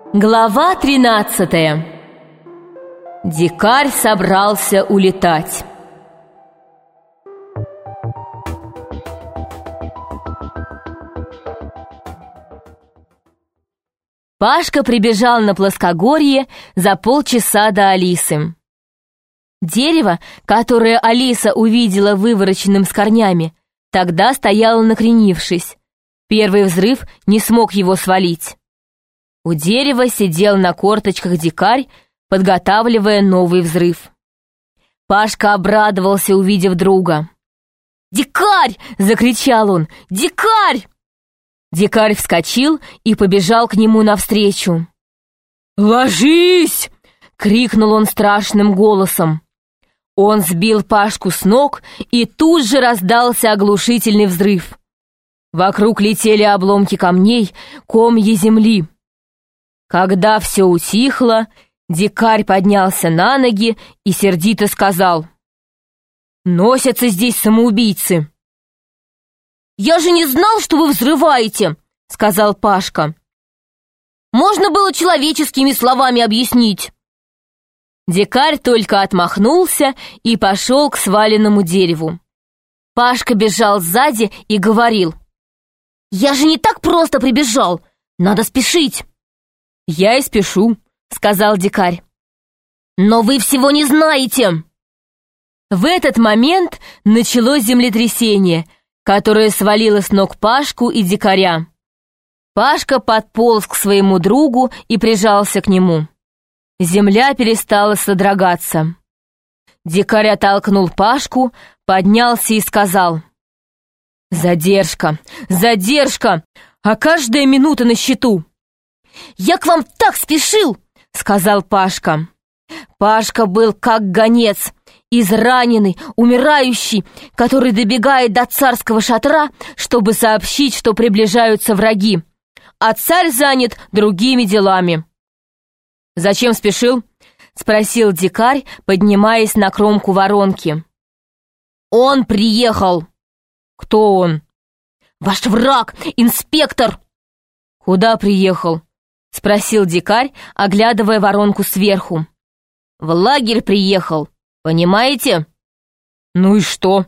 Глава 13. Дикарь собрался улетать. Пашка прибежал на плоскогорье за полчаса до Алисы. Дерево, которое Алиса увидела вывороченным с корнями, тогда стояло накренившись. Первый взрыв не смог его свалить. У дерева сидел на корточках дикарь, подготавливая новый взрыв. Пашка обрадовался, увидев друга. «Дикарь!» — закричал он. «Дикарь!» Дикарь вскочил и побежал к нему навстречу. «Ложись!» — крикнул он страшным голосом. Он сбил Пашку с ног, и тут же раздался оглушительный взрыв. Вокруг летели обломки камней, комья земли. Когда все утихло, дикарь поднялся на ноги и сердито сказал: «Носятся здесь самоубийцы». «Я же не знал, что вы взрываете», — сказал Пашка. «Можно было человеческими словами объяснить». Дикарь только отмахнулся и пошел к сваленному дереву. Пашка бежал сзади и говорил: «Я же не так просто прибежал, надо спешить». «Я и спешу», — сказал дикарь. «Но вы всего не знаете». В этот момент началось землетрясение, которое свалило с ног Пашку и дикаря. Пашка подполз к своему другу и прижался к нему. Земля перестала содрогаться. Дикарь оттолкнул Пашку, поднялся и сказал: «Задержка, задержка, а каждая минута на счету». «Я к вам так спешил!» — сказал Пашка. Пашка был как гонец, израненный, умирающий, который добегает до царского шатра, чтобы сообщить, что приближаются враги, а царь занят другими делами. «Зачем спешил?» — спросил дикарь, поднимаясь на кромку воронки. «Он приехал». «Кто он?» «Ваш враг, инспектор». «Куда приехал?» — спросил дикарь, оглядывая воронку сверху. «В лагерь приехал, понимаете?» «Ну и что?»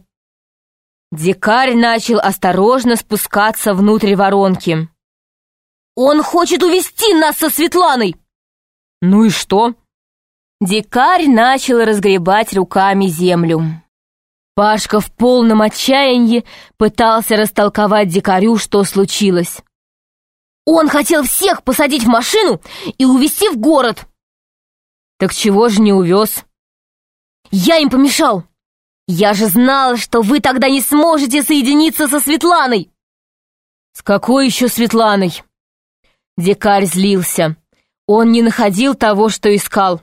Дикарь начал осторожно спускаться внутрь воронки. «Он хочет увести нас со Светланой!» «Ну и что?» Дикарь начал разгребать руками землю. Пашка в полном отчаянии пытался растолковать дикарю, что случилось. «Он хотел всех посадить в машину и увезти в город». «Так чего же не увез?» «Я им помешал. Я же знала, что вы тогда не сможете соединиться со Светланой». «С какой еще Светланой?» Дикарь злился. Он не находил того, что искал.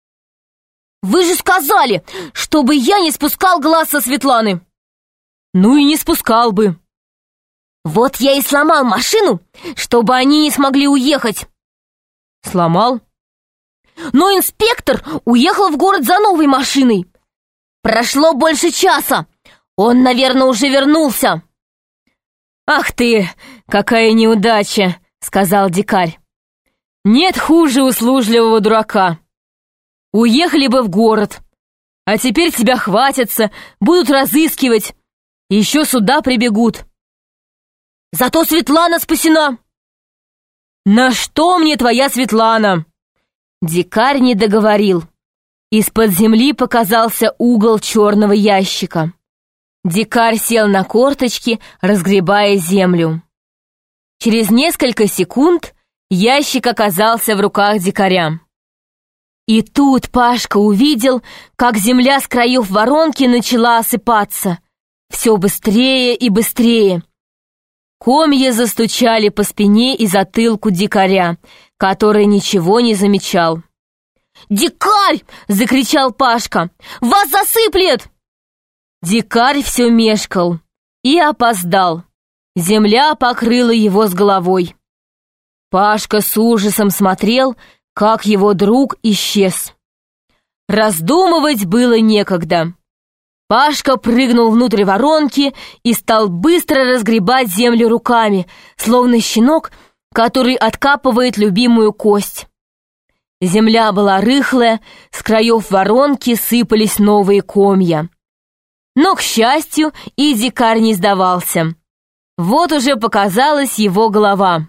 «Вы же сказали, чтобы я не спускал глаз со Светланы». «Ну и не спускал бы». «Вот я и сломал машину, чтобы они не смогли уехать». «Сломал?» «Но инспектор уехал в город за новой машиной. Прошло больше часа. Он, наверное, уже вернулся». «Ах ты, какая неудача!» — сказал дикарь. «Нет хуже услужливого дурака. Уехали бы в город, а теперь тебя хватятся, будут разыскивать, еще сюда прибегут». «Зато Светлана спасена». «На что мне твоя Светлана?» Дикарь не договорил. Из-под земли показался угол черного ящика. Дикарь сел на корточки, разгребая землю. Через несколько секунд ящик оказался в руках дикаря. И тут Пашка увидел, как земля с краев воронки начала осыпаться. Все быстрее и быстрее. Комья застучали по спине и затылку дикаря, который ничего не замечал. «Дикарь!» — закричал Пашка. «Вас засыплет!» Дикарь все мешкал и опоздал. Земля покрыла его с головой. Пашка с ужасом смотрел, как его друг исчез. Раздумывать было некогда. Пашка прыгнул внутрь воронки и стал быстро разгребать землю руками, словно щенок, который откапывает любимую кость. Земля была рыхлая, с краев воронки сыпались новые комья. Но, к счастью, и дикарь не сдавался. Вот уже показалась его голова.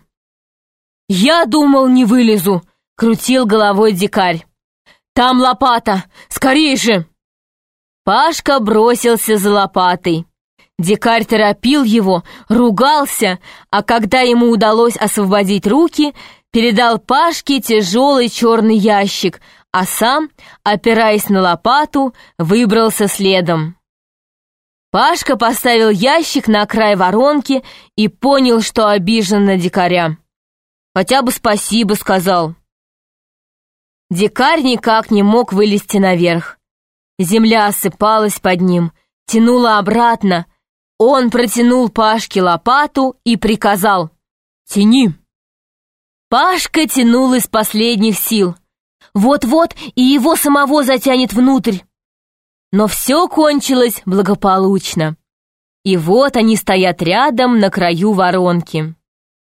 «Я думал, не вылезу», — крутил головой дикарь. «Там лопата! Скорей же!» Пашка бросился за лопатой. Дикарь торопил его, ругался, а когда ему удалось освободить руки, передал Пашке тяжелый черный ящик, а сам, опираясь на лопату, выбрался следом. Пашка поставил ящик на край воронки и понял, что обижен на дикаря. «Хотя бы спасибо», — сказал. Дикарь никак не мог вылезти наверх. Земля осыпалась под ним, тянула обратно. Он протянул Пашке лопату и приказал: «Тяни». Пашка тянул из последних сил. Вот-вот и его самого затянет внутрь. Но все кончилось благополучно. И вот они стоят рядом на краю воронки.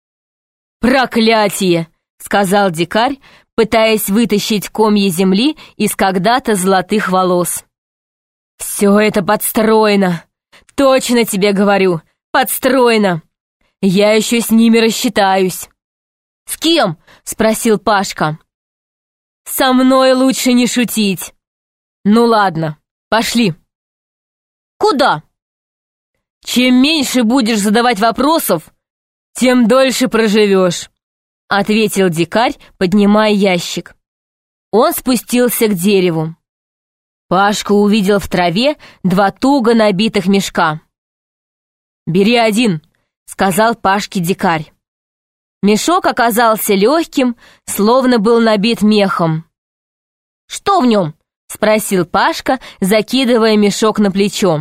«Проклятие!» — сказал дикарь, пытаясь вытащить комья земли из когда-то золотых волос. «Все это подстроено! Точно тебе говорю, подстроено! Я еще с ними рассчитаюсь!» «С кем?» — спросил Пашка. «Со мной лучше не шутить. Ну ладно, пошли». «Куда?» «Чем меньше будешь задавать вопросов, тем дольше проживешь», — ответил дикарь, поднимая ящик. Он спустился к дереву. Пашка увидел в траве 2 туго набитых мешка. «Бери один», — сказал Пашке дикарь. Мешок оказался легким, словно был набит мехом. «Что в нем?» — спросил Пашка, закидывая мешок на плечо.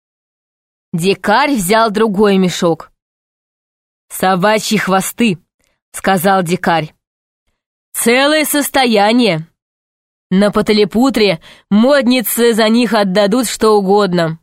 Дикарь взял другой мешок. «Собачьи хвосты», — сказал дикарь. «Целое состояние. На Паталипутре модницы за них отдадут что угодно».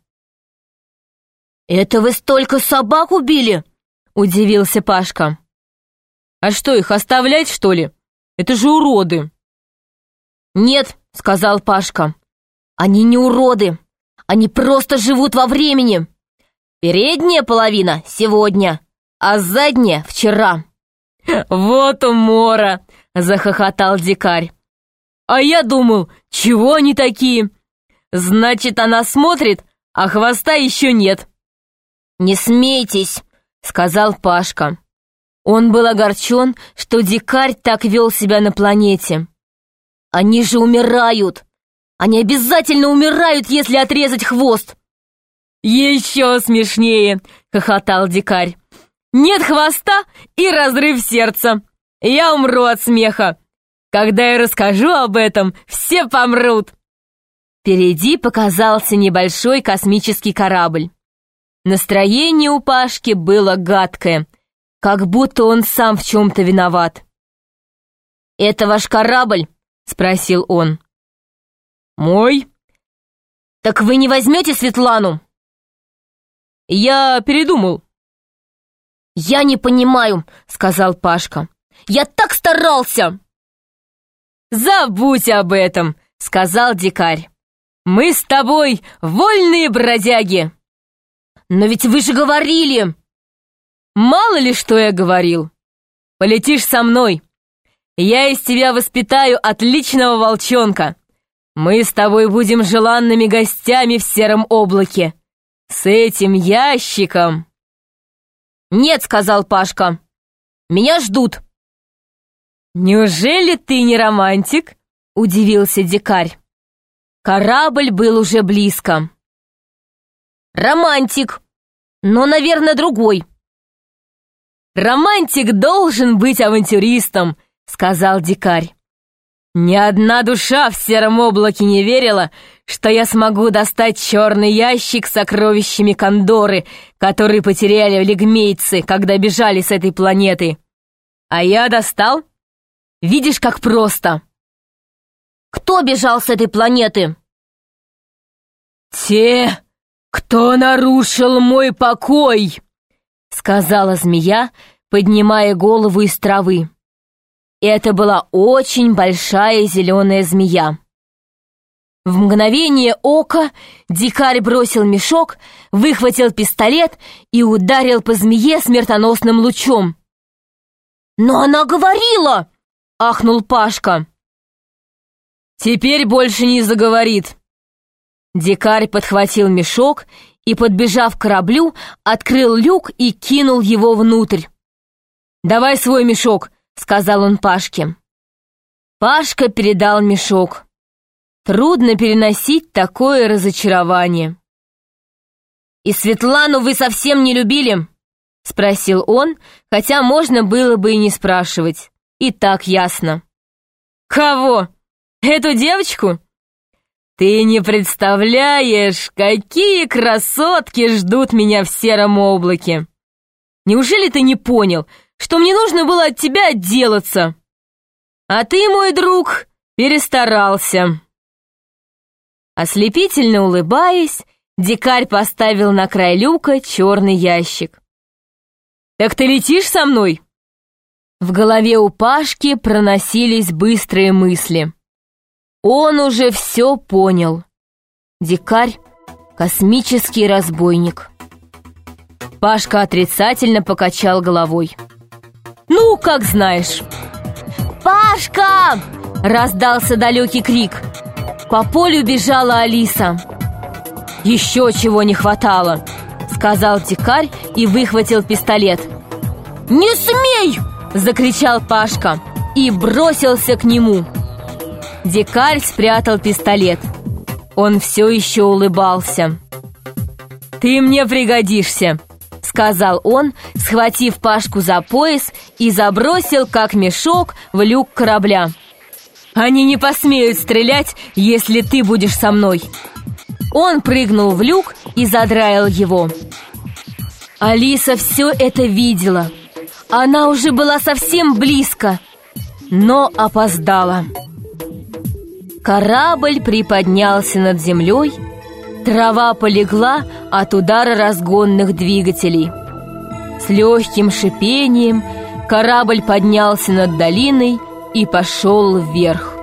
«Это вы столько собак убили?» — удивился Пашка. «А что, их оставлять, что ли? Это же уроды!» «Нет», — сказал Пашка, — «они не уроды. Они просто живут во времени. Передняя половина сегодня, а задняя вчера». «Вот умора!» — захохотал дикарь. «А я думал, чего они такие? Значит, она смотрит, а хвоста еще нет». «Не смейтесь», — сказал Пашка. Он был огорчен, что дикарь так вел себя на планете. «Они же умирают! Они обязательно умирают, если отрезать хвост!» «Еще смешнее!» — хохотал дикарь. «Нет хвоста и разрыв сердца! Я умру от смеха! Когда я расскажу об этом, все помрут!» Впереди показался небольшой космический корабль. Настроение у Пашки было гадкое, как будто он сам в чем-то виноват. «Это ваш корабль?» — спросил он. «Мой». «Так вы не возьмете Светлану?» «Я передумал». «Я не понимаю», — сказал Пашка. «Я так старался!» «Забудь об этом», — сказал дикарь. «Мы с тобой вольные бродяги». «Но ведь вы же говорили...» «Мало ли, что я говорил. Полетишь со мной. Я из тебя воспитаю отличного волчонка. Мы с тобой будем желанными гостями в сером облаке. С этим ящиком...» «Нет», — сказал Пашка. «Меня ждут». «Неужели ты не романтик?» — удивился дикарь. Корабль был уже близко. «Романтик, но, наверное, другой». «Романтик должен быть авантюристом», — сказал дикарь. «Ни одна душа в сером облаке не верила, что я смогу достать черный ящик с сокровищами Кондоры, которые потеряли лигмейцы, когда бежали с этой планеты. А я достал. Видишь, как просто». «Кто бежал с этой планеты?» «Те, кто нарушил мой покой», — сказала змея, поднимая голову из травы. Это была очень большая зеленая змея. В мгновение ока дикарь бросил мешок, выхватил пистолет и ударил по змее смертоносным лучом. «Но она говорила!» — ахнул Пашка. «Теперь больше не заговорит». Дикарь подхватил мешок и, подбежав к кораблю, открыл люк и кинул его внутрь. «Давай свой мешок», — сказал он Пашке. Пашка передал мешок. Трудно переносить такое разочарование. «И Светлану вы совсем не любили?» — спросил он, хотя можно было бы и не спрашивать. И так ясно. «Кого? Эту девочку? Ты не представляешь, какие красотки ждут меня в сером облаке! Неужели ты не понял, что мне нужно было от тебя отделаться? А ты, мой друг, перестарался». Ослепительно улыбаясь, дикарь поставил на край люка черный ящик. «Так ты летишь со мной?» В голове у Пашки проносились быстрые мысли. Он уже все понял. Дикарь — космический разбойник. Пашка отрицательно покачал головой. «Ну, как знаешь». «Пашка!» — раздался далекий крик. По полю бежала Алиса. «Еще чего не хватало», — сказал дикарь и выхватил пистолет. «Не смей!» — закричал Пашка и бросился к нему. Дикарь спрятал пистолет. Он все еще улыбался. «Ты мне пригодишься», — сказал он, схватив Пашку за пояс и забросил, как мешок, в люк корабля. «Они не посмеют стрелять, если ты будешь со мной». Он прыгнул в люк и задраил его. Алиса все это видела. Она уже была совсем близко, но опоздала. Корабль приподнялся над землей, трава полегла от удара разгонных двигателей. С легким шипением корабль поднялся над долиной и пошел вверх.